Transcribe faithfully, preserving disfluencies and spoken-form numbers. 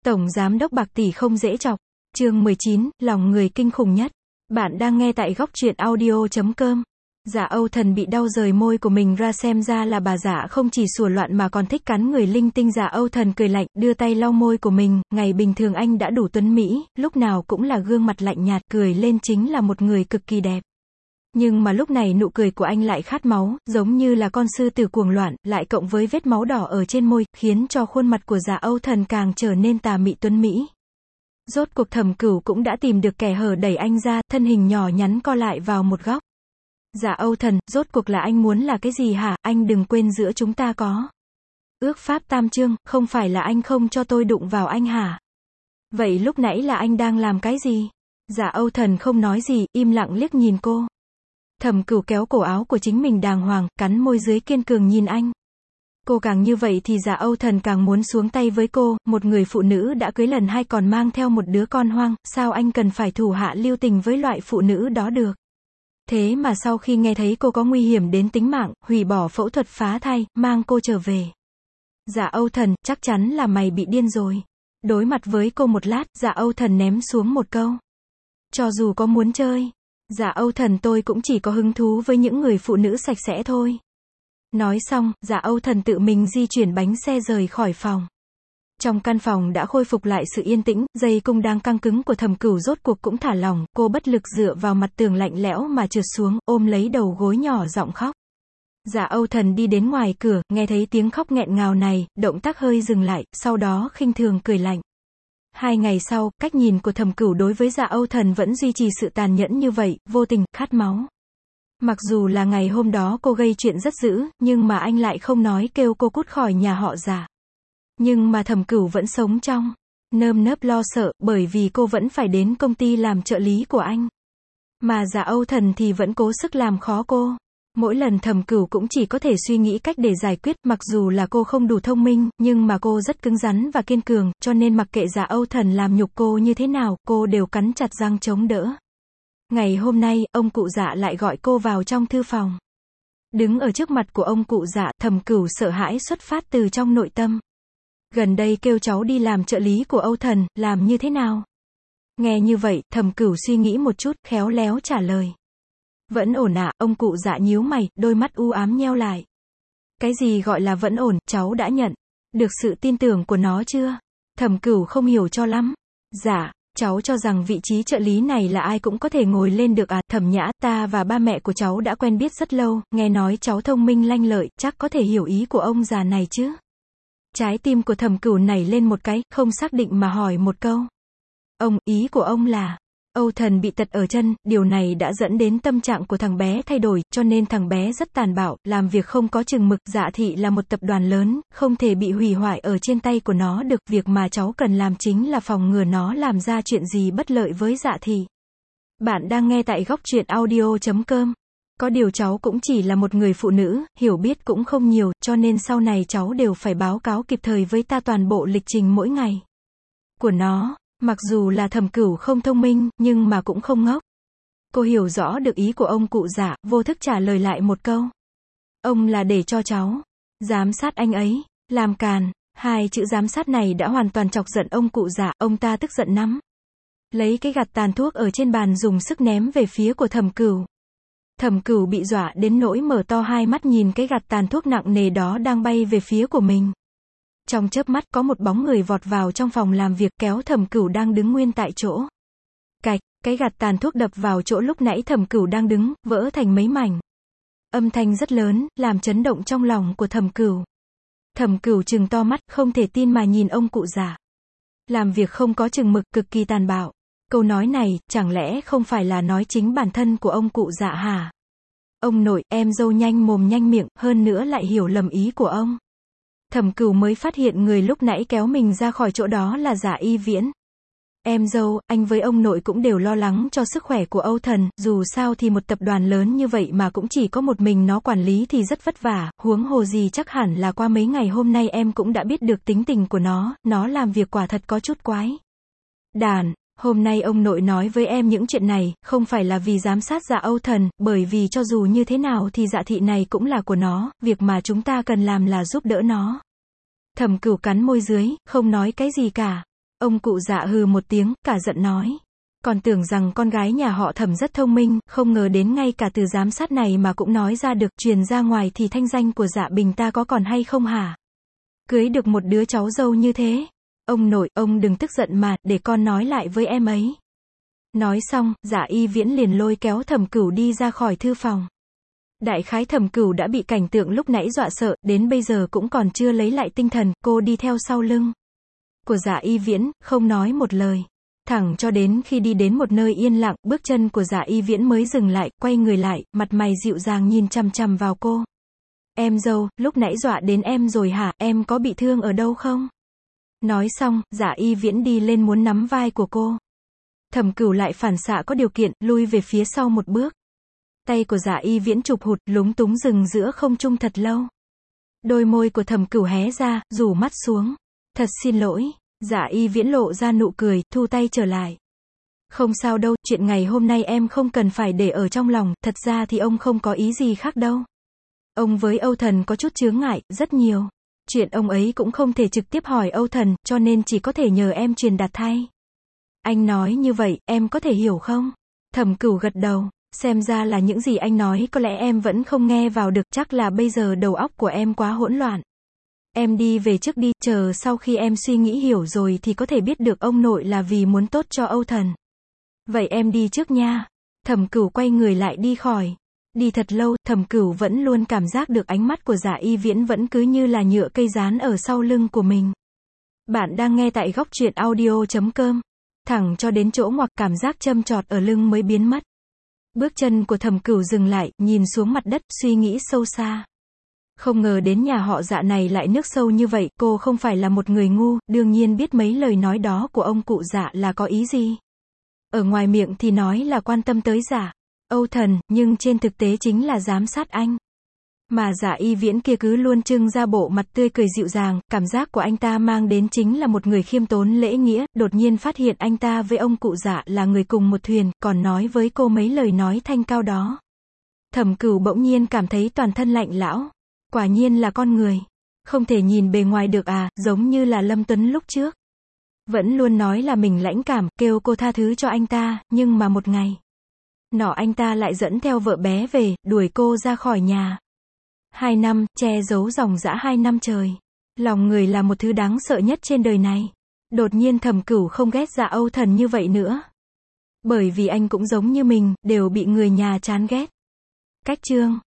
Tổng giám đốc bạc tỷ không dễ chọc. Chương mười chín, lòng người kinh khủng nhất. Bạn đang nghe tại góc truyện audio chấm com. Dạ Âu Thần bị đau rời môi của mình ra, xem ra là bà dạ không chỉ sủa loạn mà còn thích cắn người linh tinh. Dạ Âu Thần cười lạnh, đưa tay lau môi của mình, ngày bình thường anh đã đủ tuấn mỹ, lúc nào cũng là gương mặt lạnh nhạt, cười lên chính là một người cực kỳ đẹp. Nhưng mà lúc này nụ cười của anh lại khát máu, giống như là con sư tử cuồng loạn, lại cộng với vết máu đỏ ở trên môi, khiến cho khuôn mặt của Dạ Âu Thần càng trở nên tà mị tuấn mỹ. Rốt cuộc Thẩm Cửu cũng đã tìm được kẻ hở đẩy anh ra, thân hình nhỏ nhắn co lại vào một góc. Dạ Âu Thần, rốt cuộc là anh muốn là cái gì hả? Anh đừng quên giữa chúng ta có ước pháp tam chương, không phải là anh không cho tôi đụng vào anh hả? Vậy lúc nãy là anh đang làm cái gì? Dạ Âu Thần không nói gì, im lặng liếc nhìn cô. Thẩm Cửu kéo cổ áo của chính mình đàng hoàng, cắn môi dưới kiên cường nhìn anh. Cô càng như vậy thì Dạ Âu Thần càng muốn xuống tay với cô, một người phụ nữ đã cưới lần hai còn mang theo một đứa con hoang, sao anh cần phải thủ hạ lưu tình với loại phụ nữ đó được? Thế mà sau khi nghe thấy cô có nguy hiểm đến tính mạng, hủy bỏ phẫu thuật phá thai, mang cô trở về. Dạ Âu Thần, chắc chắn là mày bị điên rồi. Đối mặt với cô một lát, Dạ Âu Thần ném xuống một câu. Cho dù có muốn chơi, Dạ Âu Thần, tôi cũng chỉ có hứng thú với những người phụ nữ sạch sẽ thôi. Nói xong, Dạ Âu Thần tự mình di chuyển bánh xe rời khỏi phòng. Trong căn phòng đã khôi phục lại sự yên tĩnh, dây cung đang căng cứng của Thẩm Cửu rốt cuộc cũng thả lỏng, cô bất lực dựa vào mặt tường lạnh lẽo mà trượt xuống, ôm lấy đầu gối nhỏ giọng khóc. Dạ Âu Thần đi đến ngoài cửa, nghe thấy tiếng khóc nghẹn ngào này, động tác hơi dừng lại, sau đó khinh thường cười lạnh. Hai ngày sau, cách nhìn của Thẩm Cửu đối với Dạ Âu Thần vẫn duy trì sự tàn nhẫn như vậy, vô tình, khát máu. Mặc dù là ngày hôm đó cô gây chuyện rất dữ, nhưng mà anh lại không nói kêu cô cút khỏi nhà họ Dạ. Nhưng mà Thẩm Cửu vẫn sống trong nơm nớp lo sợ, bởi vì cô vẫn phải đến công ty làm trợ lý của anh. Mà Dạ Âu Thần thì vẫn cố sức làm khó cô. Mỗi lần Thẩm Cửu cũng chỉ có thể suy nghĩ cách để giải quyết, mặc dù là cô không đủ thông minh, nhưng mà cô rất cứng rắn và kiên cường, cho nên mặc kệ Dạ Âu Thần làm nhục cô như thế nào, cô đều cắn chặt răng chống đỡ. Ngày hôm nay, ông cụ Dạ lại gọi cô vào trong thư phòng. Đứng ở trước mặt của ông cụ Dạ, Thẩm Cửu sợ hãi xuất phát từ trong nội tâm. Gần đây kêu cháu đi làm trợ lý của Âu Thần, làm như thế nào? Nghe như vậy, Thẩm Cửu suy nghĩ một chút, khéo léo trả lời. Vẫn ổn ạ, ông cụ Dạ nhíu mày, đôi mắt u ám nheo lại. Cái gì gọi là vẫn ổn, cháu đã nhận được sự tin tưởng của nó chưa? Thẩm Cửu không hiểu cho lắm. Dạ, cháu cho rằng vị trí trợ lý này là ai cũng có thể ngồi lên được à? Thẩm Nhã, ta và ba mẹ của cháu đã quen biết rất lâu, nghe nói cháu thông minh lanh lợi, chắc có thể hiểu ý của ông già này chứ? Trái tim của Thẩm Cửu nảy lên một cái, không xác định mà hỏi một câu. Ông, ý của ông là... Âu Thần bị tật ở chân, điều này đã dẫn đến tâm trạng của thằng bé thay đổi, cho nên thằng bé rất tàn bạo, làm việc không có chừng mực. Dạ Thị là một tập đoàn lớn, không thể bị hủy hoại ở trên tay của nó được, việc mà cháu cần làm chính là phòng ngừa nó làm ra chuyện gì bất lợi với Dạ Thị. Bạn đang nghe tại góc truyện audio chấm com. Có điều cháu cũng chỉ là một người phụ nữ, hiểu biết cũng không nhiều, cho nên sau này cháu đều phải báo cáo kịp thời với ta toàn bộ lịch trình mỗi ngày của nó. Mặc dù là Thẩm Cửu không thông minh, nhưng mà cũng không ngốc. Cô hiểu rõ được ý của ông cụ Dạ, vô thức trả lời lại một câu. Ông là để cho cháu giám sát anh ấy, làm càn. Hai chữ giám sát này đã hoàn toàn chọc giận ông cụ Dạ, ông ta tức giận lắm. Lấy cái gạt tàn thuốc ở trên bàn dùng sức ném về phía của Thẩm Cửu. Thẩm Cửu bị dọa đến nỗi mở to hai mắt nhìn cái gạt tàn thuốc nặng nề đó đang bay về phía của mình. Trong chớp mắt có một bóng người vọt vào trong phòng làm việc, kéo Thẩm Cửu đang đứng nguyên tại chỗ. Cạch, cái gạt tàn thuốc đập vào chỗ lúc nãy Thẩm Cửu đang đứng, vỡ thành mấy mảnh. Âm thanh rất lớn, làm chấn động trong lòng của Thẩm Cửu. Thẩm Cửu trừng to mắt, không thể tin mà nhìn ông cụ Dạ. Làm việc không có chừng mực, cực kỳ tàn bạo. Câu nói này, chẳng lẽ không phải là nói chính bản thân của ông cụ Dạ hả? Ông nội, em dâu nhanh mồm nhanh miệng, hơn nữa lại hiểu lầm ý của ông. Thẩm Cửu mới phát hiện người lúc nãy kéo mình ra khỏi chỗ đó là Dạ Y Viễn. Em dâu, anh với ông nội cũng đều lo lắng cho sức khỏe của Âu Thần, dù sao thì một tập đoàn lớn như vậy mà cũng chỉ có một mình nó quản lý thì rất vất vả, huống hồ gì chắc hẳn là qua mấy ngày hôm nay em cũng đã biết được tính tình của nó, nó làm việc quả thật có chút quái đản. Hôm nay ông nội nói với em những chuyện này, không phải là vì giám sát Dạ Âu Thần, bởi vì cho dù như thế nào thì Dạ Thị này cũng là của nó, việc mà chúng ta cần làm là giúp đỡ nó. Thẩm Cửu cắn môi dưới, không nói cái gì cả. Ông cụ Dạ hừ một tiếng, cả giận nói. Còn tưởng rằng con gái nhà họ Thẩm rất thông minh, không ngờ đến ngay cả từ giám sát này mà cũng nói ra được, truyền ra ngoài thì thanh danh của Dạ Bình ta có còn hay không hả? Cưới được một đứa cháu dâu như thế. Ông nội, ông đừng tức giận mà, để con nói lại với em ấy. Nói xong, Dạ Y Viễn liền lôi kéo Thẩm Cửu đi ra khỏi thư phòng. Đại khái Thẩm Cửu đã bị cảnh tượng lúc nãy dọa sợ, đến bây giờ cũng còn chưa lấy lại tinh thần, cô đi theo sau lưng của Dạ Y Viễn, không nói một lời. Thẳng cho đến khi đi đến một nơi yên lặng, bước chân của Dạ Y Viễn mới dừng lại, quay người lại, mặt mày dịu dàng nhìn chằm chằm vào cô. Em dâu, lúc nãy dọa đến em rồi hả, em có bị thương ở đâu không? Nói xong, Dạ Y Viễn đi lên muốn nắm vai của cô. Thẩm Cửu lại phản xạ có điều kiện, lui về phía sau một bước. Tay của Dạ Y Viễn chụp hụt, lúng túng dừng giữa không trung thật lâu. Đôi môi của Thẩm Cửu hé ra, rủ mắt xuống. Thật xin lỗi. Dạ Y Viễn lộ ra nụ cười, thu tay trở lại. Không sao đâu, chuyện ngày hôm nay em không cần phải để ở trong lòng, thật ra thì ông không có ý gì khác đâu. Ông với Âu Thần có chút chướng ngại, rất nhiều. Chuyện ông ấy cũng không thể trực tiếp hỏi Âu Thần, cho nên chỉ có thể nhờ em truyền đạt thay. Anh nói như vậy, em có thể hiểu không? Thẩm Cửu gật đầu. Xem ra là những gì anh nói có lẽ em vẫn không nghe vào được, chắc là bây giờ đầu óc của em quá hỗn loạn. Em đi về trước đi, chờ sau khi em suy nghĩ hiểu rồi thì có thể biết được ông nội là vì muốn tốt cho Âu Thần. Vậy em đi trước nha. Thẩm Cửu quay người lại đi khỏi. Đi thật lâu, Thẩm Cửu vẫn luôn cảm giác được ánh mắt của Dạ Y Viễn vẫn cứ như là nhựa cây dán ở sau lưng của mình. Bạn đang nghe tại góc truyện audio chấm com. Thẳng cho đến chỗ ngoặc, cảm giác châm chọt ở lưng mới biến mất. Bước chân của Thẩm Cửu dừng lại, nhìn xuống mặt đất, suy nghĩ sâu xa. Không ngờ đến nhà họ Dạ này lại nước sâu như vậy, cô không phải là một người ngu, đương nhiên biết mấy lời nói đó của ông cụ Dạ là có ý gì. Ở ngoài miệng thì nói là quan tâm tới Dạ Âu Thần, nhưng trên thực tế chính là giám sát anh. Mà Dạ Y Viễn kia cứ luôn trưng ra bộ mặt tươi cười dịu dàng, cảm giác của anh ta mang đến chính là một người khiêm tốn lễ nghĩa, đột nhiên phát hiện anh ta với ông cụ Dạ là người cùng một thuyền, còn nói với cô mấy lời nói thanh cao đó. Thẩm Cửu bỗng nhiên cảm thấy toàn thân lạnh lẽo. Quả nhiên là con người. Không thể nhìn bề ngoài được à, giống như là Lâm Tuấn lúc trước. Vẫn luôn nói là mình lãnh cảm, kêu cô tha thứ cho anh ta, nhưng mà một ngày nọ anh ta lại dẫn theo vợ bé về, đuổi cô ra khỏi nhà. Hai năm, che giấu dòng dã hai năm trời. Lòng người là một thứ đáng sợ nhất trên đời này. Đột nhiên Thẩm Cửu không ghét Dạ Âu Thần như vậy nữa. Bởi vì anh cũng giống như mình, đều bị người nhà chán ghét. Cách chương